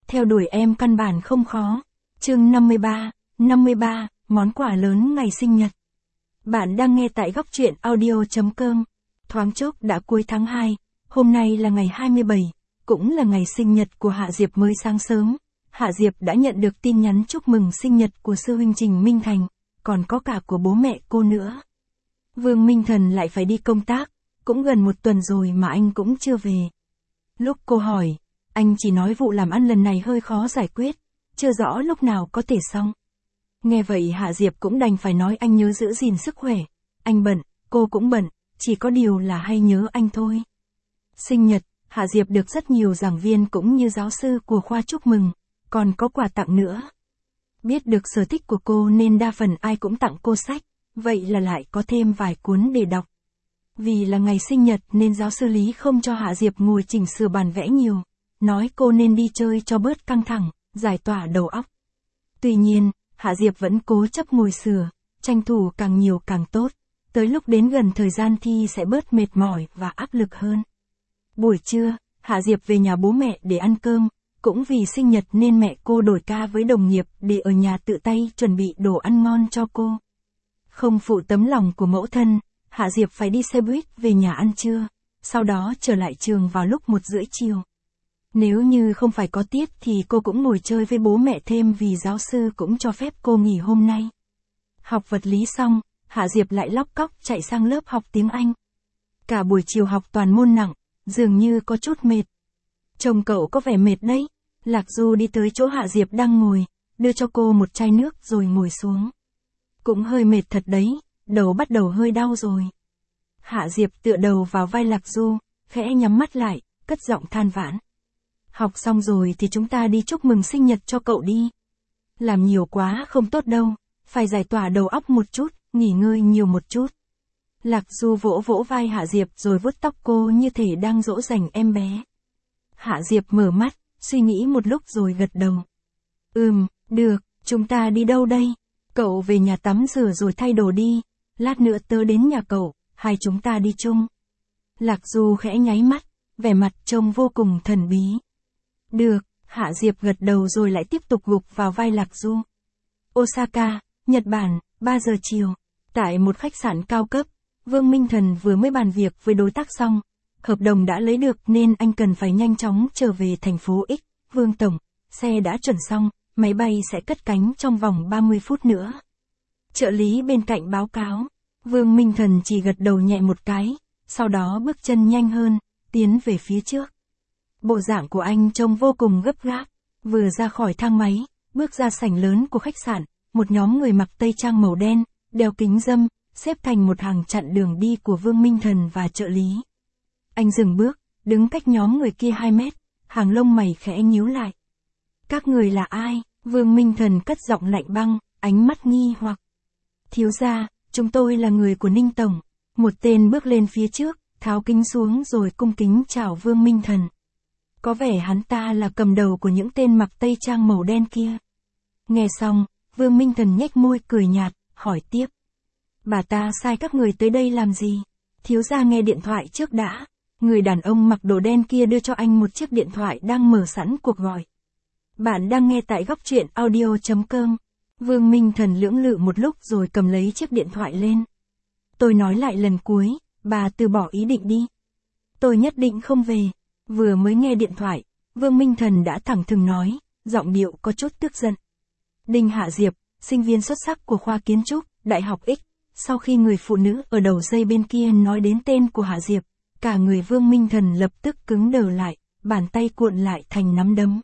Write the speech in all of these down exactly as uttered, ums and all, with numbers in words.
Theo đuổi em căn bản không khó. Chương năm mươi ba, năm mươi ba, món quà lớn ngày sinh nhật. Bạn đang nghe tại góc truyện audio chấm com. Thoáng chốc đã cuối tháng hai, hôm nay là ngày hai mươi bảy, cũng là ngày sinh nhật của Hạ Diệp. Mới sáng sớm, Hạ Diệp đã nhận được tin nhắn chúc mừng sinh nhật của sư huynh Trình Minh Thành, còn có cả của bố mẹ cô nữa. Vương Minh Thần lại phải đi công tác, cũng gần một tuần rồi mà anh cũng chưa về. Lúc cô hỏi, anh chỉ nói vụ làm ăn lần này hơi khó giải quyết, chưa rõ lúc nào có thể xong. Nghe vậy Hạ Diệp cũng đành phải nói anh nhớ giữ gìn sức khỏe, anh bận, cô cũng bận, chỉ có điều là hay nhớ anh thôi. Sinh nhật, Hạ Diệp được rất nhiều giảng viên cũng như giáo sư của khoa chúc mừng, còn có quà tặng nữa. Biết được sở thích của cô nên đa phần ai cũng tặng cô sách, vậy là lại có thêm vài cuốn để đọc. Vì là ngày sinh nhật nên giáo sư Lý không cho Hạ Diệp ngồi chỉnh sửa bản vẽ nhiều, nói cô nên đi chơi cho bớt căng thẳng, giải tỏa đầu óc. Tuy nhiên, Hạ Diệp vẫn cố chấp ngồi sửa, tranh thủ càng nhiều càng tốt, tới lúc đến gần thời gian thi sẽ bớt mệt mỏi và áp lực hơn. Buổi trưa, Hạ Diệp về nhà bố mẹ để ăn cơm, cũng vì sinh nhật nên mẹ cô đổi ca với đồng nghiệp để ở nhà tự tay chuẩn bị đồ ăn ngon cho cô. Không phụ tấm lòng của mẫu thân, Hạ Diệp phải đi xe buýt về nhà ăn trưa, sau đó trở lại trường vào lúc một rưỡi chiều. Nếu như không phải có tiết thì cô cũng ngồi chơi với bố mẹ thêm vì giáo sư cũng cho phép cô nghỉ hôm nay. Học vật lý xong, Hạ Diệp lại lóc cóc chạy sang lớp học tiếng Anh. Cả buổi chiều học toàn môn nặng, dường như có chút mệt. Chồng cậu có vẻ mệt đấy. Lạc Du đi tới chỗ Hạ Diệp đang ngồi, đưa cho cô một chai nước rồi ngồi xuống. Cũng hơi mệt thật đấy, đầu bắt đầu hơi đau rồi. Hạ Diệp tựa đầu vào vai Lạc Du, khẽ nhắm mắt lại, cất giọng than vãn. Học xong rồi thì chúng ta đi chúc mừng sinh nhật cho cậu đi. Làm nhiều quá không tốt đâu, phải giải tỏa đầu óc một chút, nghỉ ngơi nhiều một chút. Lạc Du vỗ vỗ vai Hạ Diệp rồi vuốt tóc cô như thể đang dỗ dành em bé. Hạ Diệp mở mắt, suy nghĩ một lúc rồi gật đầu. Ừm, được, chúng ta đi đâu đây? Cậu về nhà tắm rửa rồi thay đồ đi, lát nữa tớ đến nhà cậu, hai chúng ta đi chung. Lạc Du khẽ nháy mắt, vẻ mặt trông vô cùng thần bí. Được, Hạ Diệp gật đầu rồi lại tiếp tục gục vào vai Lạc Du. Osaka, Nhật Bản, ba giờ chiều. Tại một khách sạn cao cấp, Vương Minh Thần vừa mới bàn việc với đối tác xong. Hợp đồng đã lấy được nên anh cần phải nhanh chóng trở về thành phố X. Vương Tổng, xe đã chuẩn xong, máy bay sẽ cất cánh trong vòng ba mươi phút nữa. Trợ lý bên cạnh báo cáo. Vương Minh Thần chỉ gật đầu nhẹ một cái, sau đó bước chân nhanh hơn, tiến về phía trước. Bộ dạng của anh trông vô cùng gấp gáp, vừa ra khỏi thang máy, bước ra sảnh lớn của khách sạn, một nhóm người mặc tây trang màu đen, đeo kính râm, xếp thành một hàng chặn đường đi của Vương Minh Thần và trợ lý. Anh dừng bước, đứng cách nhóm người kia hai mét, hàng lông mày khẽ nhíu lại. Các người là ai? Vương Minh Thần cất giọng lạnh băng, ánh mắt nghi hoặc. Thiếu gia, chúng tôi là người của Ninh Tổng. Một tên bước lên phía trước, tháo kính xuống rồi cung kính chào Vương Minh Thần. Có vẻ hắn ta là cầm đầu của những tên mặc tây trang màu đen kia. Nghe xong, Vương Minh Thần nhếch môi cười nhạt, hỏi tiếp. Bà ta sai các người tới đây làm gì? Thiếu gia nghe điện thoại trước đã. Người đàn ông mặc đồ đen kia đưa cho anh một chiếc điện thoại đang mở sẵn cuộc gọi. Bạn đang nghe tại góc truyện audio chấm com. Vương Minh Thần lưỡng lự một lúc rồi cầm lấy chiếc điện thoại lên. Tôi nói lại lần cuối, bà từ bỏ ý định đi. Tôi nhất định không về. Vừa mới nghe điện thoại, Vương Minh Thần đã thẳng thừng nói, giọng điệu có chút tức giận. Đinh Hạ Diệp, sinh viên xuất sắc của khoa kiến trúc, Đại học X. Sau khi người phụ nữ ở đầu dây bên kia nói đến tên của Hạ Diệp, cả người Vương Minh Thần lập tức cứng đờ lại, bàn tay cuộn lại thành nắm đấm.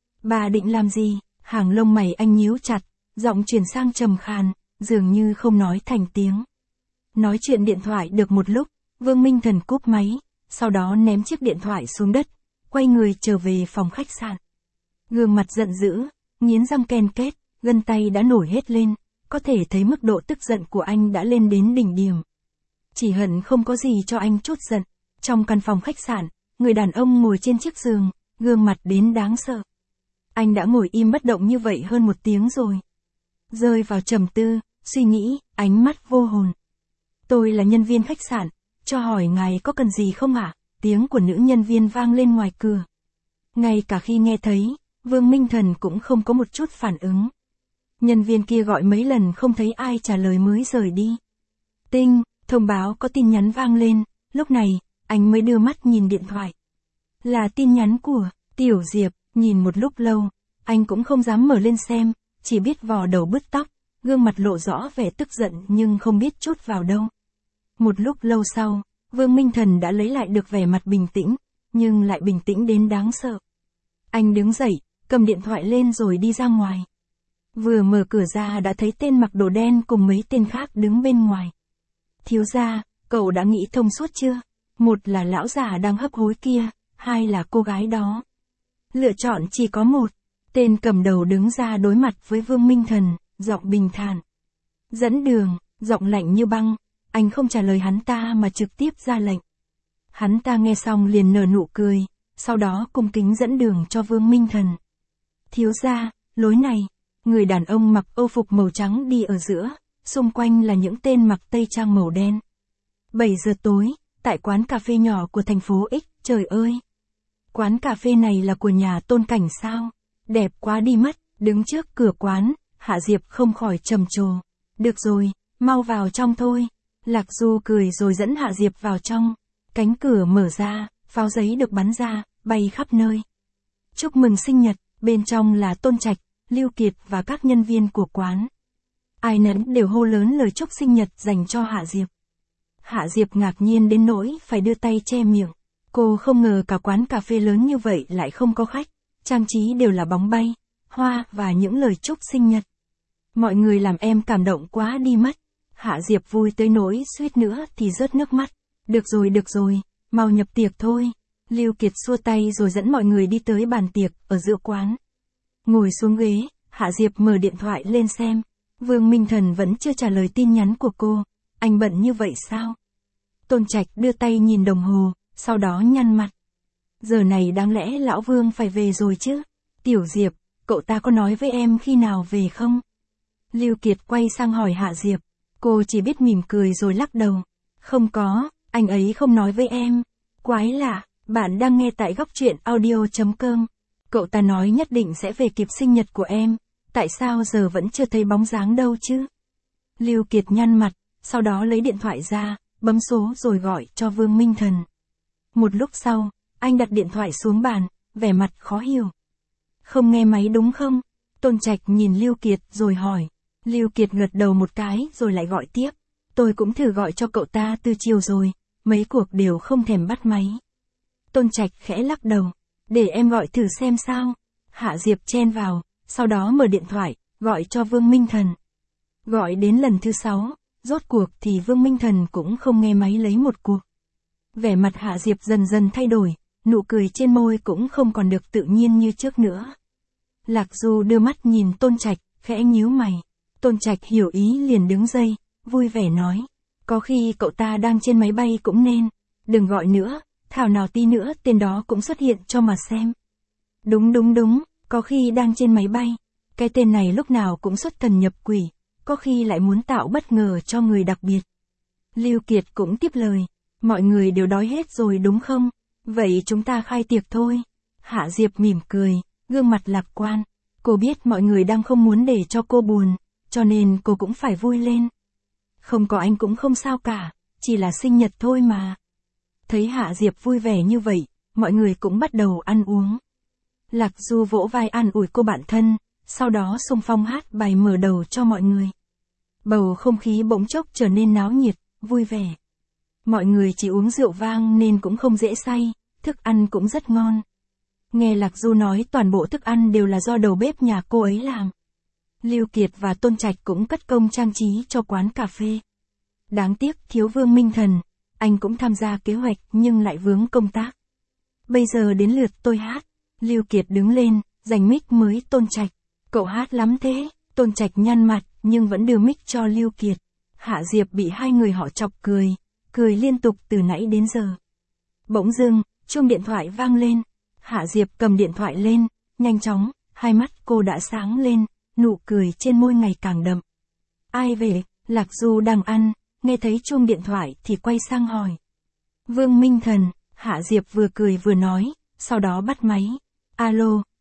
Bà định làm gì? Hàng lông mày anh nhíu chặt, giọng chuyển sang trầm khàn, dường như không nói thành tiếng. Nói chuyện điện thoại được một lúc, Vương Minh Thần cúp máy, sau đó ném chiếc điện thoại xuống đất, quay người trở về phòng khách sạn. Gương mặt giận dữ, nghiến răng ken két, gân tay đã nổi hết lên, có thể thấy mức độ tức giận của anh đã lên đến đỉnh điểm. Chỉ hận không có gì cho anh chút giận. Trong căn phòng khách sạn, người đàn ông ngồi trên chiếc giường, gương mặt đến đáng sợ. Anh đã ngồi im bất động như vậy hơn một tiếng rồi. Rơi vào trầm tư, suy nghĩ, ánh mắt vô hồn. Tôi là nhân viên khách sạn, cho hỏi ngài có cần gì không ạ? Tiếng của nữ nhân viên vang lên ngoài cửa. Ngay cả khi nghe thấy, Vương Minh Thần cũng không có một chút phản ứng. Nhân viên kia gọi mấy lần không thấy ai trả lời mới rời đi. Tinh, thông báo có tin nhắn vang lên, lúc này, anh mới đưa mắt nhìn điện thoại. Là tin nhắn của Tiểu Diệp, nhìn một lúc lâu, anh cũng không dám mở lên xem, chỉ biết vò đầu bứt tóc, gương mặt lộ rõ vẻ tức giận nhưng không biết chút vào đâu. Một lúc lâu sau, Vương Minh Thần đã lấy lại được vẻ mặt bình tĩnh, nhưng lại bình tĩnh đến đáng sợ. Anh đứng dậy, cầm điện thoại lên rồi đi ra ngoài. Vừa mở cửa ra đã thấy tên mặc đồ đen cùng mấy tên khác đứng bên ngoài. Thiếu gia, cậu đã nghĩ thông suốt chưa? Một là lão già đang hấp hối kia, hai là cô gái đó. Lựa chọn chỉ có một. Tên cầm đầu đứng ra đối mặt với Vương Minh Thần, giọng bình thản. Dẫn đường, giọng lạnh như băng, anh không trả lời hắn ta mà trực tiếp ra lệnh. Hắn ta nghe xong liền nở nụ cười, sau đó cung kính dẫn đường cho Vương Minh Thần. Thiếu gia, lối này, người đàn ông mặc âu phục màu trắng đi ở giữa, xung quanh là những tên mặc tây trang màu đen. bảy giờ tối, tại quán cà phê nhỏ của thành phố X, trời ơi! Quán cà phê này là của nhà Tôn Cảnh sao? Đẹp quá đi mất, đứng trước cửa quán, Hạ Diệp không khỏi trầm trồ. Được rồi, mau vào trong thôi. Lạc Du cười rồi dẫn Hạ Diệp vào trong. Cánh cửa mở ra, pháo giấy được bắn ra, bay khắp nơi. Chúc mừng sinh nhật, bên trong là Tôn Trạch, Lưu Kiệt và các nhân viên của quán. Ai nấy đều hô lớn lời chúc sinh nhật dành cho Hạ Diệp. Hạ Diệp ngạc nhiên đến nỗi phải đưa tay che miệng. Cô không ngờ cả quán cà phê lớn như vậy lại không có khách, trang trí đều là bóng bay, hoa và những lời chúc sinh nhật. Mọi người làm em cảm động quá đi mất. Hạ Diệp vui tới nỗi suýt nữa thì rớt nước mắt. Được rồi được rồi, mau nhập tiệc thôi. Lưu Kiệt xua tay rồi dẫn mọi người đi tới bàn tiệc ở giữa quán. Ngồi xuống ghế, Hạ Diệp mở điện thoại lên xem. Vương Minh Thần vẫn chưa trả lời tin nhắn của cô. Anh bận như vậy sao? Tôn Trạch đưa tay nhìn đồng hồ, sau đó nhăn mặt. Giờ này đáng lẽ lão Vương phải về rồi chứ? Tiểu Diệp, cậu ta có nói với em khi nào về không? Lưu Kiệt quay sang hỏi Hạ Diệp. Cô chỉ biết mỉm cười rồi lắc đầu. Không có, anh ấy không nói với em. Quái lạ, bạn đang nghe tại góc truyện audio chấm com. Cậu ta nói nhất định sẽ về kịp sinh nhật của em. Tại sao giờ vẫn chưa thấy bóng dáng đâu chứ? Lưu Kiệt nhăn mặt, sau đó lấy điện thoại ra, bấm số rồi gọi cho Vương Minh Thần. Một lúc sau, anh đặt điện thoại xuống bàn, vẻ mặt khó hiểu. Không nghe máy đúng không? Tôn Trạch nhìn Lưu Kiệt rồi hỏi. Lưu Kiệt gật đầu một cái rồi lại gọi tiếp. Tôi cũng thử gọi cho cậu ta từ chiều rồi, mấy cuộc đều không thèm bắt máy. Tôn Trạch khẽ lắc đầu. Để em gọi thử xem sao. Hạ Diệp chen vào, sau đó mở điện thoại, gọi cho Vương Minh Thần. Gọi đến lần thứ sáu, rốt cuộc thì Vương Minh Thần cũng không nghe máy lấy một cuộc. Vẻ mặt Hạ Diệp dần dần thay đổi, nụ cười trên môi cũng không còn được tự nhiên như trước nữa. Lạc Du đưa mắt nhìn Tôn Trạch, khẽ nhíu mày. Tôn Trạch hiểu ý liền đứng dậy, vui vẻ nói. Có khi cậu ta đang trên máy bay cũng nên. Đừng gọi nữa, thảo nào tí nữa tên đó cũng xuất hiện cho mà xem. Đúng đúng đúng, có khi đang trên máy bay. Cái tên này lúc nào cũng xuất thần nhập quỷ, có khi lại muốn tạo bất ngờ cho người đặc biệt. Lưu Kiệt cũng tiếp lời. Mọi người đều đói hết rồi đúng không? Vậy chúng ta khai tiệc thôi. Hạ Diệp mỉm cười, gương mặt lạc quan. Cô biết mọi người đang không muốn để cho cô buồn, cho nên cô cũng phải vui lên. Không có anh cũng không sao cả, chỉ là sinh nhật thôi mà. Thấy Hạ Diệp vui vẻ như vậy, mọi người cũng bắt đầu ăn uống. Lạc Du vỗ vai an ủi cô bạn thân, sau đó xung phong hát bài mở đầu cho mọi người. Bầu không khí bỗng chốc trở nên náo nhiệt, vui vẻ. Mọi người chỉ uống rượu vang nên cũng không dễ say, thức ăn cũng rất ngon. Nghe Lạc Du nói toàn bộ thức ăn đều là do đầu bếp nhà cô ấy làm. Lưu Kiệt và Tôn Trạch cũng cất công trang trí cho quán cà phê. Đáng tiếc thiếu Vương Minh Thần, anh cũng tham gia kế hoạch nhưng lại vướng công tác. Bây giờ đến lượt tôi hát. Lưu Kiệt đứng lên, giành mic mới Tôn Trạch. Cậu hát lắm thế. Tôn Trạch nhăn mặt nhưng vẫn đưa mic cho Lưu Kiệt. Hạ Diệp bị hai người họ chọc cười, cười liên tục từ nãy đến giờ. Bỗng dưng, chuông điện thoại vang lên. Hạ Diệp cầm điện thoại lên, nhanh chóng, hai mắt cô đã sáng lên, nụ cười trên môi ngày càng đậm. Ai về? Lạc Du đang ăn, nghe thấy chuông điện thoại thì quay sang hỏi. Vương Minh Thần. Hạ Diệp vừa cười vừa nói, sau đó bắt máy. Alo,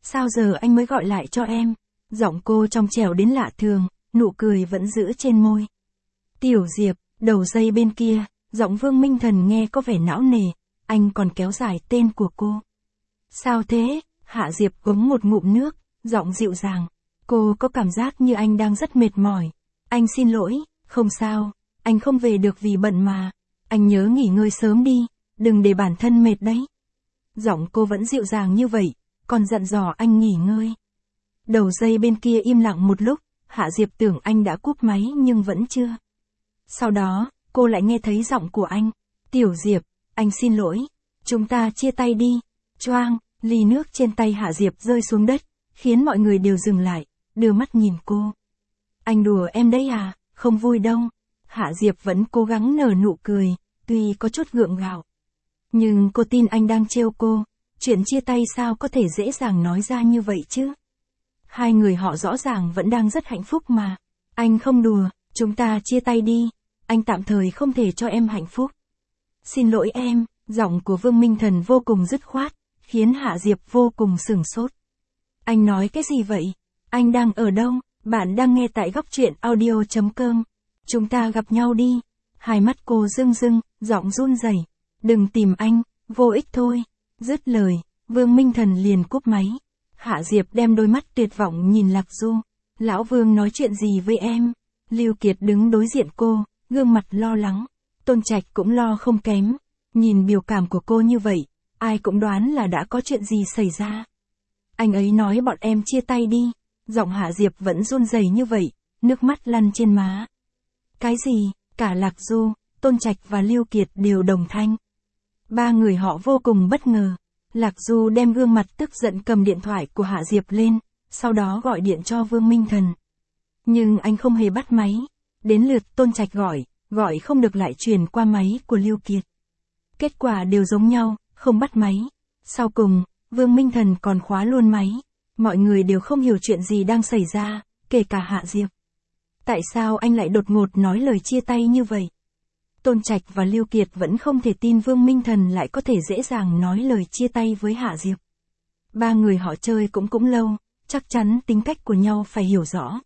Sao giờ anh mới gọi lại cho em? Giọng cô trong trẻo đến lạ thường, nụ cười vẫn giữ trên môi. Tiểu Diệp, đầu dây bên kia, giọng Vương Minh Thần nghe có vẻ não nề, anh còn kéo dài tên của cô. Sao thế? Hạ Diệp uống một ngụm nước, giọng dịu dàng. Cô có cảm giác như anh đang rất mệt mỏi. Anh xin lỗi, không sao, anh không về được vì bận mà. Anh nhớ nghỉ ngơi sớm đi, đừng để bản thân mệt đấy. Giọng cô vẫn dịu dàng như vậy, còn dặn dò anh nghỉ ngơi. Đầu dây bên kia im lặng một lúc, Hạ Diệp tưởng anh đã cúp máy nhưng vẫn chưa. Sau đó, cô lại nghe thấy giọng của anh. Tiểu Diệp, anh xin lỗi, chúng ta chia tay đi. Choang, ly nước trên tay Hạ Diệp rơi xuống đất, khiến mọi người đều dừng lại, đưa mắt nhìn cô. Anh đùa em đấy à, không vui đâu. Hạ Diệp vẫn cố gắng nở nụ cười, tuy có chút gượng gạo. Nhưng cô tin anh đang trêu cô, chuyện chia tay sao có thể dễ dàng nói ra như vậy chứ. Hai người họ rõ ràng vẫn đang rất hạnh phúc mà. Anh không đùa, chúng ta chia tay đi, anh tạm thời không thể cho em hạnh phúc. Xin lỗi em, giọng của Vương Minh Thần vô cùng dứt khoát, khiến Hạ Diệp vô cùng sửng sốt. Anh nói cái gì vậy? Anh đang ở đâu? Bạn đang nghe tại góc truyện audio chấm com. Chúng ta gặp nhau đi. Hai mắt cô rưng rưng, giọng run rẩy. Đừng tìm anh, vô ích thôi. Dứt lời, Vương Minh Thần liền cúp máy. Hạ Diệp đem đôi mắt tuyệt vọng nhìn Lạc Du. Lão Vương nói chuyện gì với em? Lưu Kiệt đứng đối diện cô, gương mặt lo lắng. Tôn Trạch cũng lo không kém. Nhìn biểu cảm của cô như vậy, ai cũng đoán là đã có chuyện gì xảy ra. Anh ấy nói bọn em chia tay đi. Giọng Hạ Diệp vẫn run rẩy như vậy, nước mắt lăn trên má. Cái gì? Cả Lạc Du, Tôn Trạch và Lưu Kiệt đều đồng thanh. Ba người họ vô cùng bất ngờ. Lạc Du đem gương mặt tức giận cầm điện thoại của Hạ Diệp lên, sau đó gọi điện cho Vương Minh Thần. Nhưng anh không hề bắt máy. Đến lượt Tôn Trạch gọi, gọi không được lại truyền qua máy của Lưu Kiệt. Kết quả đều giống nhau, không bắt máy. Sau cùng, Vương Minh Thần còn khóa luôn máy. Mọi người đều không hiểu chuyện gì đang xảy ra, kể cả Hạ Diệp. Tại sao anh lại đột ngột nói lời chia tay như vậy? Tôn Trạch và Lưu Kiệt vẫn không thể tin Vương Minh Thần lại có thể dễ dàng nói lời chia tay với Hạ Diệp. Ba người họ chơi cũng cũng lâu, chắc chắn tính cách của nhau phải hiểu rõ.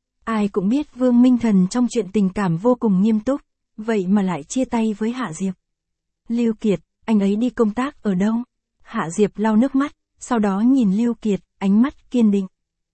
Ai cũng biết Vương Minh Thần trong chuyện tình cảm vô cùng nghiêm túc, vậy mà lại chia tay với Hạ Diệp. Lưu Kiệt, anh ấy đi công tác ở đâu? Hạ Diệp lau nước mắt, sau đó nhìn Lưu Kiệt, ánh mắt kiên định.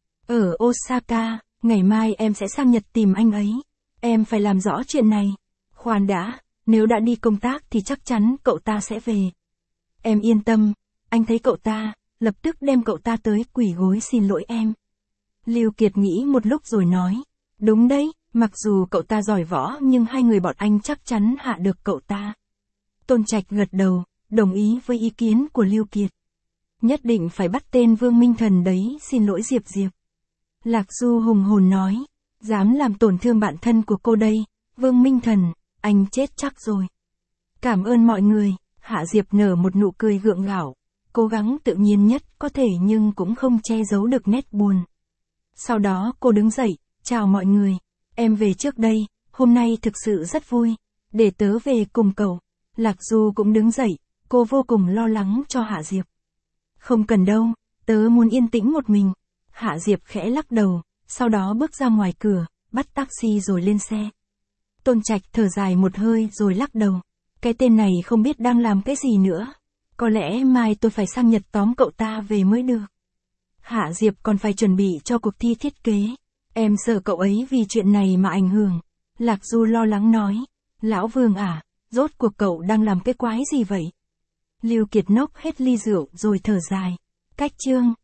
Ở Osaka, ngày mai em sẽ sang Nhật tìm anh ấy. Em phải làm rõ chuyện này. Khoan đã, nếu đã đi công tác thì chắc chắn cậu ta sẽ về. Em yên tâm, anh thấy cậu ta, lập tức đem cậu ta tới quỳ gối xin lỗi em. Lưu Kiệt nghĩ một lúc rồi nói. Đúng đấy, mặc dù cậu ta giỏi võ nhưng hai người bọn anh chắc chắn hạ được cậu ta. Tôn Trạch gật đầu, đồng ý với ý kiến của Lưu Kiệt. Nhất định phải bắt tên Vương Minh Thần đấy, xin lỗi Diệp Diệp. Lạc Du hùng hồn nói, dám làm tổn thương bạn thân của cô đây, Vương Minh Thần, anh chết chắc rồi. Cảm ơn mọi người, Hạ Diệp nở một nụ cười gượng gạo, cố gắng tự nhiên nhất có thể nhưng cũng không che giấu được nét buồn. Sau đó cô đứng dậy, chào mọi người, em về trước đây, hôm nay thực sự rất vui, để tớ về cùng cậu. Lạc Du cũng đứng dậy, cô vô cùng lo lắng cho Hạ Diệp. Không cần đâu, tớ muốn yên tĩnh một mình. Hạ Diệp khẽ lắc đầu, sau đó bước ra ngoài cửa, bắt taxi rồi lên xe. Tôn Trạch thở dài một hơi rồi lắc đầu. Cái tên này không biết đang làm cái gì nữa. Có lẽ mai tôi phải sang Nhật tóm cậu ta về mới được. Hạ Diệp còn phải chuẩn bị cho cuộc thi thiết kế. Em sợ cậu ấy vì chuyện này mà ảnh hưởng. Lạc Du lo lắng nói. Lão Vương à, rốt cuộc cậu đang làm cái quái gì vậy? Lưu Kiệt nốc hết ly rượu rồi thở dài. Cách chương.